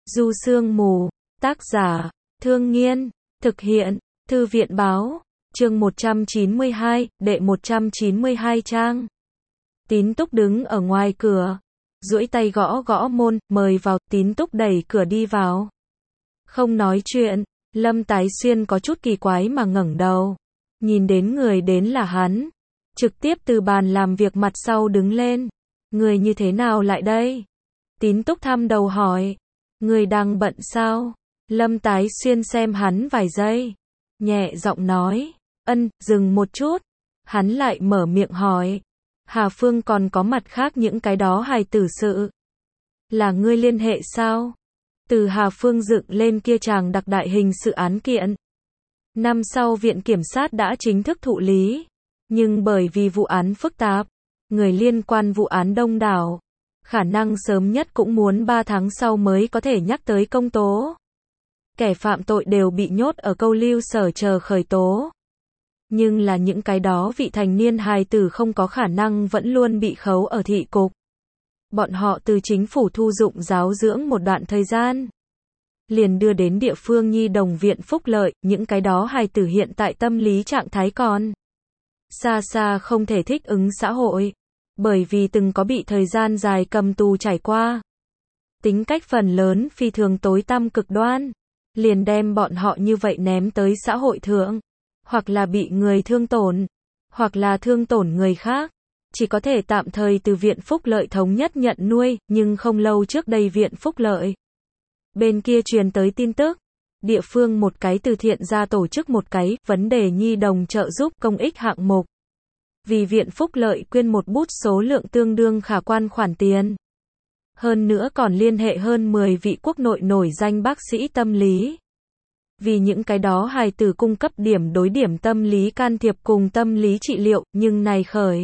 Du Sương Mù, tác giả, Thương Nghiên, thực hiện, Thư viện báo, chương 192, đệ 192 trang. Tín Túc đứng ở ngoài cửa, duỗi tay gõ gõ môn, mời vào. Tín Túc đẩy cửa đi vào. Không nói chuyện, Lâm Tái Xuyên có chút kỳ quái mà ngẩng đầu, nhìn đến người đến là hắn, trực tiếp từ bàn làm việc mặt sau đứng lên. Người như thế nào lại đây? Tín Túc thăm đầu hỏi. Người đang bận sao? Lâm Tái Xuyên xem hắn vài giây, nhẹ giọng nói. Dừng một chút. Hắn lại mở miệng hỏi. Hà Phương còn có mặt khác những cái đó hài tử sự. Là ngươi liên hệ sao? Từ Hà Phương dựng lên kia chàng đặc đại hình sự án kiện. Năm sau Viện Kiểm sát đã chính thức thụ lý. Nhưng bởi vì vụ án phức tạp, người liên quan vụ án đông đảo, khả năng sớm nhất cũng muốn 3 tháng sau mới có thể nhắc tới công tố. Kẻ phạm tội đều bị nhốt ở câu lưu sở chờ khởi tố. Nhưng là những cái đó vị thành niên hài tử không có khả năng vẫn luôn bị khấu ở thị cục. Bọn họ từ chính phủ thu dụng giáo dưỡng một đoạn thời gian, liền đưa đến địa phương nhi đồng viện phúc lợi. Những cái đó hài tử hiện tại tâm lý trạng thái còn xa xa không thể thích ứng xã hội, bởi vì từng có bị thời gian dài cầm tù trải qua. Tính cách phần lớn phi thường tối tăm cực đoan, liền đem bọn họ như vậy ném tới xã hội thượng, hoặc là bị người thương tổn, hoặc là thương tổn người khác, chỉ có thể tạm thời từ Viện Phúc Lợi thống nhất nhận nuôi. Nhưng không lâu trước đây Viện Phúc Lợi bên kia truyền tới tin tức, địa phương một cái từ thiện ra tổ chức một cái vấn đề nhi đồng trợ giúp công ích hạng mục, vì Viện Phúc Lợi quyên một bút số lượng tương đương khả quan khoản tiền. Hơn nữa còn liên hệ hơn 10 vị quốc nội nổi danh bác sĩ tâm lý, vì những cái đó hài tử cung cấp điểm đối điểm tâm lý can thiệp cùng tâm lý trị liệu. Nhưng này khởi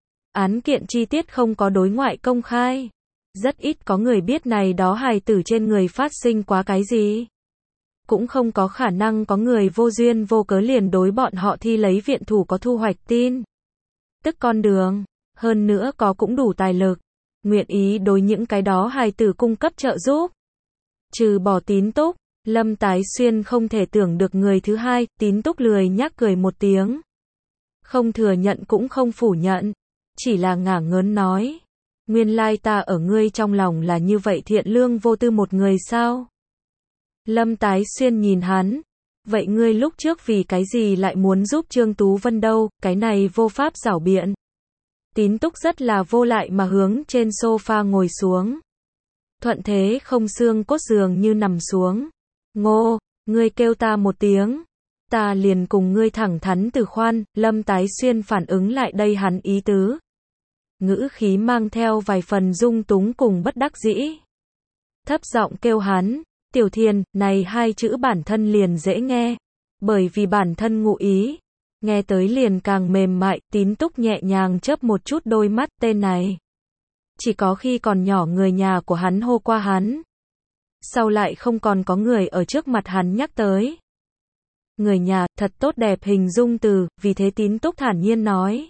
án kiện chi tiết không có đối ngoại công khai, rất ít có người biết này đó hài tử trên người phát sinh quá cái gì. Cũng không có khả năng có người vô duyên vô cớ liền đối bọn họ thi lấy viện thủ có thu hoạch tin tức con đường. Hơn nữa có cũng đủ tài lực, nguyện ý đối những cái đó hài tử cung cấp trợ giúp. Trừ bỏ Tín Túc, Lâm Tái Xuyên không thể tưởng được người thứ hai. Tín Túc lười nhác cười một tiếng, không thừa nhận cũng không phủ nhận, chỉ là ngả ngớn nói. Nguyên lai ta ở ngươi trong lòng là như vậy thiện lương vô tư một người sao? Lâm Tái Xuyên nhìn hắn. Vậy ngươi lúc trước vì cái gì lại muốn giúp Trương Tú Vân đâu? Cái này vô pháp giảo biện. Tín Túc rất là vô lại mà hướng trên sofa ngồi xuống. Thuận thế không xương cốt dường như nằm xuống. Ngô, ngươi kêu ta một tiếng, ta liền cùng ngươi thẳng thắn từ khoan. Lâm Tái Xuyên phản ứng lại đây hắn ý tứ, ngữ khí mang theo vài phần dung túng cùng bất đắc dĩ. Thấp giọng kêu hắn. Tiểu Thiền, này hai chữ bản thân liền dễ nghe, bởi vì bản thân ngụ ý, nghe tới liền càng mềm mại. Tín Túc nhẹ nhàng chớp một chút đôi mắt. Tên này chỉ có khi còn nhỏ người nhà của hắn hô qua hắn, sau lại không còn có người ở trước mặt hắn nhắc tới. Người nhà, thật tốt đẹp hình dung từ, vì thế Tín Túc thản nhiên nói.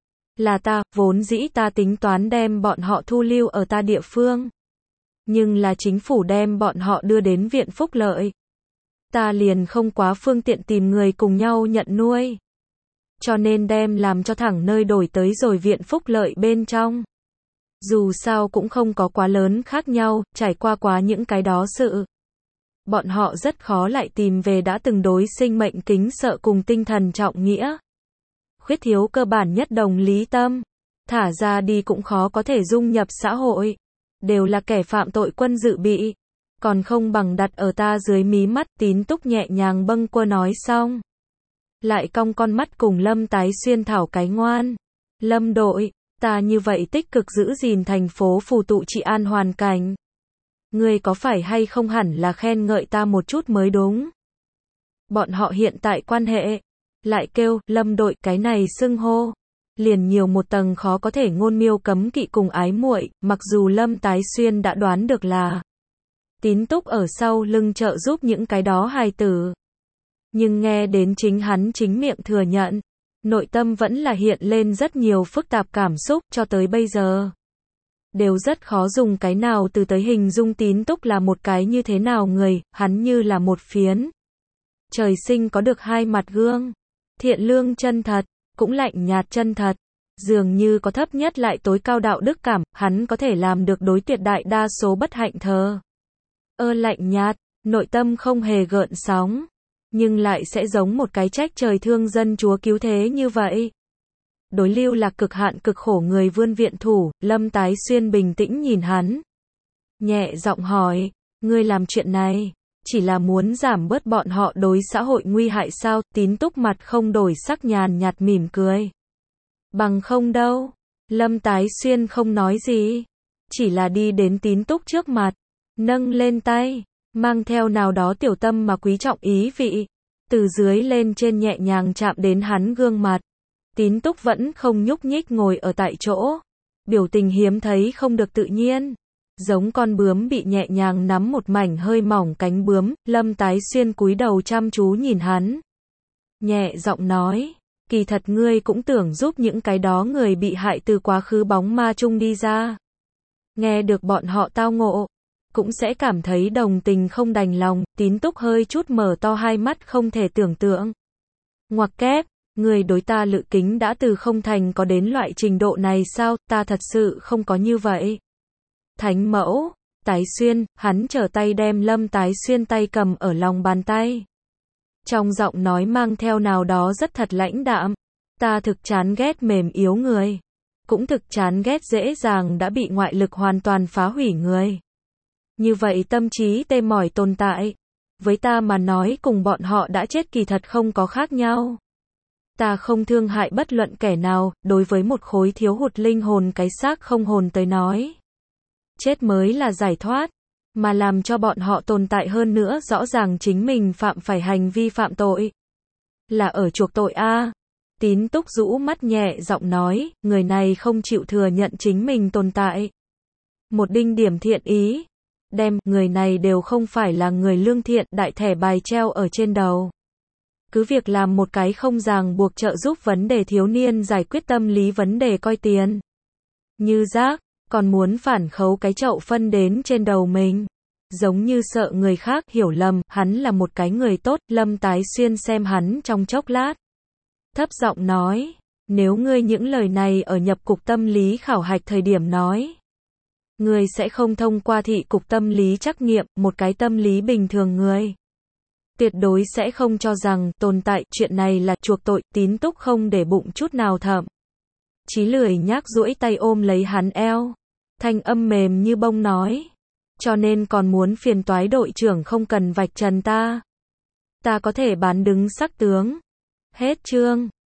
Là ta, vốn dĩ ta tính toán đem bọn họ thu lưu ở ta địa phương. Nhưng là chính phủ đem bọn họ đưa đến Viện Phúc Lợi, ta liền không quá phương tiện tìm người cùng nhau nhận nuôi, cho nên đem làm cho thẳng nơi đổi tới rồi Viện Phúc Lợi bên trong. Dù sao cũng không có quá lớn khác nhau, trải qua quá những cái đó sự, bọn họ rất khó lại tìm về đã từng đối sinh mệnh kính sợ cùng tinh thần trọng nghĩa. Khuyết thiếu cơ bản nhất đồng lý tâm, thả ra đi cũng khó có thể dung nhập xã hội. Đều là kẻ phạm tội quân dự bị, còn không bằng đặt ở ta dưới mí mắt. Tín Túc nhẹ nhàng bâng quơ nói xong, lại cong con mắt cùng Lâm Tái Xuyên thảo cái ngoan. Lâm đội, ta như vậy tích cực giữ gìn thành phố phù tụ trị an hoàn cảnh, ngươi có phải hay không hẳn là khen ngợi ta một chút mới đúng. Bọn họ hiện tại quan hệ, lại kêu Lâm đội, cái này xưng hô liền nhiều một tầng khó có thể ngôn miêu cấm kỵ cùng ái muội. Mặc dù Lâm Tái Xuyên đã đoán được là Tín Túc ở sau lưng trợ giúp những cái đó hài tử, nhưng nghe đến chính hắn chính miệng thừa nhận, nội tâm vẫn là hiện lên rất nhiều phức tạp cảm xúc. Cho tới bây giờ, đều rất khó dùng cái nào từ tới hình dung Tín Túc là một cái như thế nào người, hắn như là một phiến trời sinh có được hai mặt gương, thiện lương chân thật, cũng lạnh nhạt chân thật, dường như có thấp nhất lại tối cao đạo đức cảm, hắn có thể làm được đối tuyệt đại đa số bất hạnh thờ lạnh nhạt, nội tâm không hề gợn sóng, nhưng lại sẽ giống một cái trách trời thương dân Chúa cứu thế như vậy. Đối Lưu Lạc cực hạn cực khổ người vươn viện thủ, Lâm Tái Xuyên bình tĩnh nhìn hắn, nhẹ giọng hỏi, ngươi làm chuyện này, chỉ là muốn giảm bớt bọn họ đối xã hội nguy hại sao? Tín Túc mặt không đổi sắc nhàn nhạt mỉm cười. Bằng không đâu. Lâm Tái Xuyên không nói gì, chỉ là đi đến Tín Túc trước mặt, nâng lên tay, mang theo nào đó tiểu tâm mà quý trọng ý vị, từ dưới lên trên nhẹ nhàng chạm đến hắn gương mặt. Tín Túc vẫn không nhúc nhích ngồi ở tại chỗ, biểu tình hiếm thấy không được tự nhiên, giống con bướm bị nhẹ nhàng nắm một mảnh hơi mỏng cánh bướm. Lâm Tái Xuyên cúi đầu chăm chú nhìn hắn, nhẹ giọng nói, kỳ thật ngươi cũng tưởng giúp những cái đó người bị hại từ quá khứ bóng ma chung đi ra. Nghe được bọn họ tao ngộ, cũng sẽ cảm thấy đồng tình không đành lòng. Tín Túc hơi chút mở to hai mắt không thể tưởng tượng. Ngoặc kép, người đối ta lự kính đã từ không thành có đến loại trình độ này sao? Ta thật sự không có như vậy. Thánh mẫu, Tái Xuyên, hắn trở tay đem Lâm Tái Xuyên tay cầm ở lòng bàn tay. Trong giọng nói mang theo nào đó rất thật lãnh đạm. Ta thực chán ghét mềm yếu người. Cũng thực chán ghét dễ dàng đã bị ngoại lực hoàn toàn phá hủy người. Như vậy tâm trí tê mỏi tồn tại. Với ta mà nói cùng bọn họ đã chết kỳ thật không có khác nhau. Ta không thương hại bất luận kẻ nào, đối với một khối thiếu hụt linh hồn cái xác không hồn tới nói. Chết mới là giải thoát, mà làm cho bọn họ tồn tại hơn nữa rõ ràng chính mình phạm phải hành vi phạm tội. Là ở chuộc tội a. Tín Túc rũ mắt nhẹ giọng nói, người này không chịu thừa nhận chính mình tồn tại. Một đinh điểm thiện ý, đem, người này đều không phải là người lương thiện, đại thẻ bài treo ở trên đầu. Cứ việc làm một cái không ràng buộc trợ giúp vấn đề thiếu niên giải quyết tâm lý vấn đề coi tiền như rác, còn muốn phản khấu cái chậu phân đến trên đầu mình. Giống như sợ người khác hiểu lầm, hắn là một cái người tốt. Lâm Tái Xuyên xem hắn trong chốc lát, thấp giọng nói, nếu ngươi những lời này ở nhập cục tâm lý khảo hạch thời điểm nói, ngươi sẽ không thông qua thị cục tâm lý trắc nghiệm. Một cái tâm lý bình thường người tuyệt đối sẽ không cho rằng tồn tại chuyện này là chuộc tội. Tín Túc không để bụng chút nào, thậm chí lười nhác duỗi tay ôm lấy hắn eo, thanh âm mềm như bông nói, cho nên còn muốn phiền toái đội trưởng không cần vạch trần ta. Ta có thể bán đứng sắc tướng. Hết chương.